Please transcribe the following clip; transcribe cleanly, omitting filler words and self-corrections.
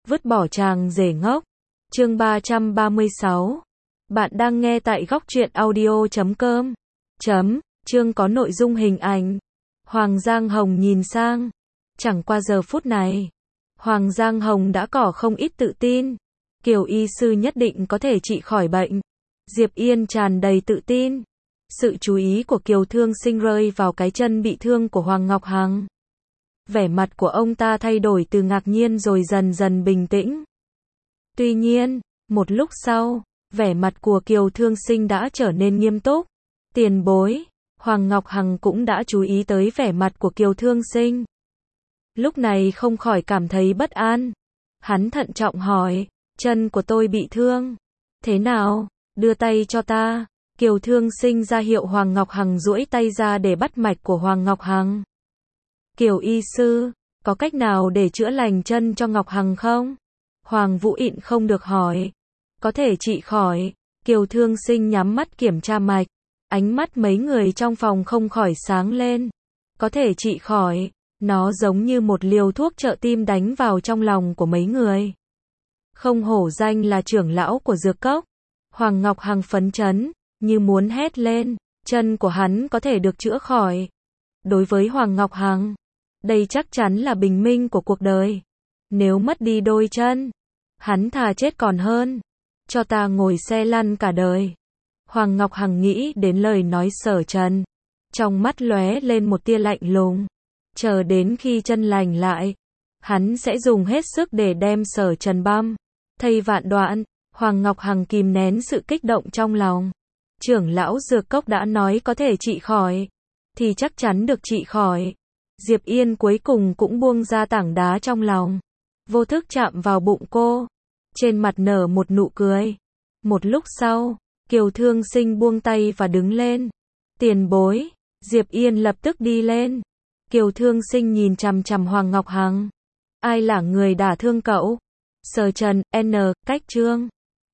Vứt bỏ chàng rể ngốc. Chương 336. Bạn đang nghe tại góc truyện audio.com. Chương có nội dung hình ảnh. Hoàng Giang Hồng nhìn sang. Chẳng qua giờ phút này, Hoàng Giang Hồng đã có không ít tự tin. Kiều y sư nhất định có thể trị khỏi bệnh. Diệp Yên tràn đầy tự tin. Sự chú ý của Kiều Thương Sinh rơi vào cái chân bị thương của Hoàng Ngọc Hằng. Vẻ mặt của ông ta thay đổi từ ngạc nhiên rồi dần dần bình tĩnh. Tuy nhiên, một lúc sau, vẻ mặt của Kiều Thương Sinh đã trở nên nghiêm túc. Tiền bối, Hoàng Ngọc Hằng cũng đã chú ý tới vẻ mặt của Kiều Thương Sinh. Lúc này không khỏi cảm thấy bất an. Hắn thận trọng hỏi, chân của tôi bị thương. Thế nào, đưa tay cho ta. Kiều Thương Sinh ra hiệu Hoàng Ngọc Hằng duỗi tay ra để bắt mạch của Hoàng Ngọc Hằng. Kiều y sư, có cách nào để chữa lành chân cho Ngọc Hằng không? Hoàng Vũ Ịn không được hỏi. Có thể trị khỏi. Kiều Thương Sinh nhắm mắt kiểm tra mạch. Ánh mắt mấy người trong phòng không khỏi sáng lên. Có thể trị khỏi. Nó giống như một liều thuốc trợ tim đánh vào trong lòng của mấy người. Không hổ danh là trưởng lão của dược cốc. Hoàng Ngọc Hằng phấn chấn, như muốn hét lên. Chân của hắn có thể được chữa khỏi. Đối với Hoàng Ngọc Hằng, đây chắc chắn là bình minh của cuộc đời. Nếu mất đi đôi chân, hắn thà chết còn hơn. Cho ta ngồi xe lăn cả đời. Hoàng Ngọc Hằng nghĩ đến lời nói Sở Trần. Trong mắt lóe lên một tia lạnh lùng. Chờ đến khi chân lành lại, hắn sẽ dùng hết sức để đem Sở Trần băm thây vạn đoạn. Hoàng Ngọc Hằng kìm nén sự kích động trong lòng. Trưởng lão dược cốc đã nói có thể trị khỏi, thì chắc chắn được trị khỏi. Diệp Yên cuối cùng cũng buông ra tảng đá trong lòng. Vô thức chạm vào bụng cô. Trên mặt nở một nụ cười. Một lúc sau, Kiều Thương Sinh buông tay và đứng lên. Tiền bối. Diệp Yên lập tức đi lên. Kiều Thương Sinh nhìn chằm chằm Hoàng Ngọc Hằng. Ai là người đả thương cậu? Sở Trần, N, cách chương.